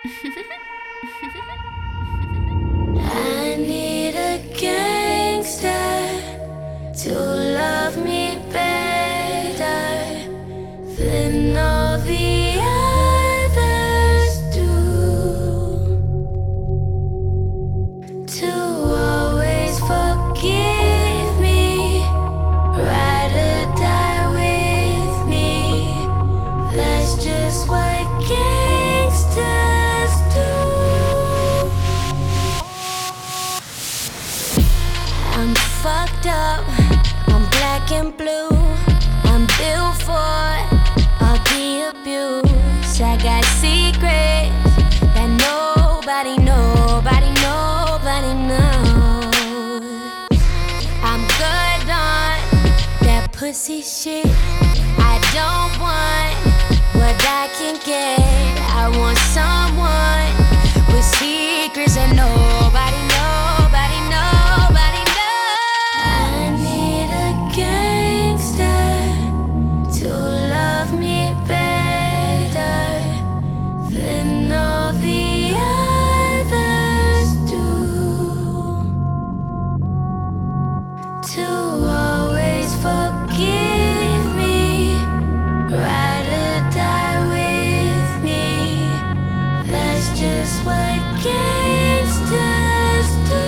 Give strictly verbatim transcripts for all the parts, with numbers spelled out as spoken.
I need a gangster to love me better than all the others do, to always forgive me, ride or die with me. That's just what gangsters do. I'm fucked up, I'm black and blue, I'm built for all the abuse. I got secrets that nobody, nobody, nobody knows. I'm good on that pussy shit. I don't want what I can get. I want someone with secrets that nobody, nobody, nobody knows. I need a gangster to love me better than all the others do, to always forgive me, ride or die with me. That's just what gangsters do.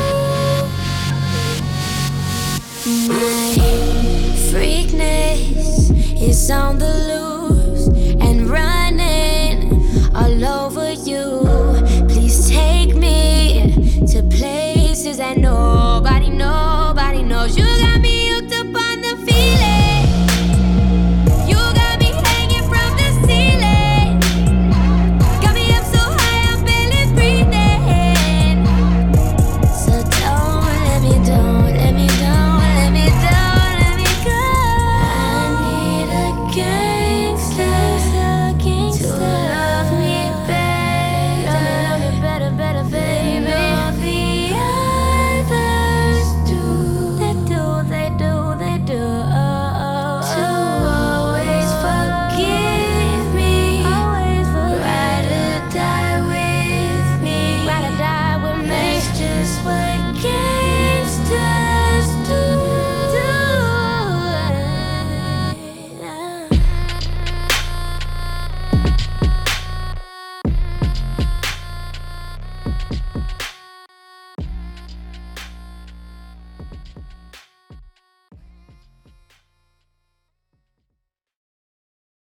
My freakness is on the loose and running all over you. Please take me to places that nobody, nobody knows. You got me